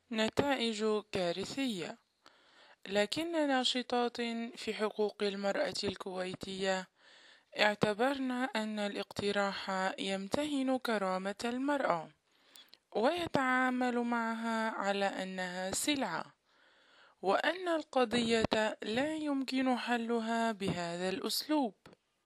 نتائج كارثية. لكن ناشطات في حقوق المرأة الكويتية اعتبرن أن الاقتراح يمتهن كرامة المرأة ويتعامل معها على أنها سلعة، وأن القضية لا يمكن حلها بهذا الأسلوب.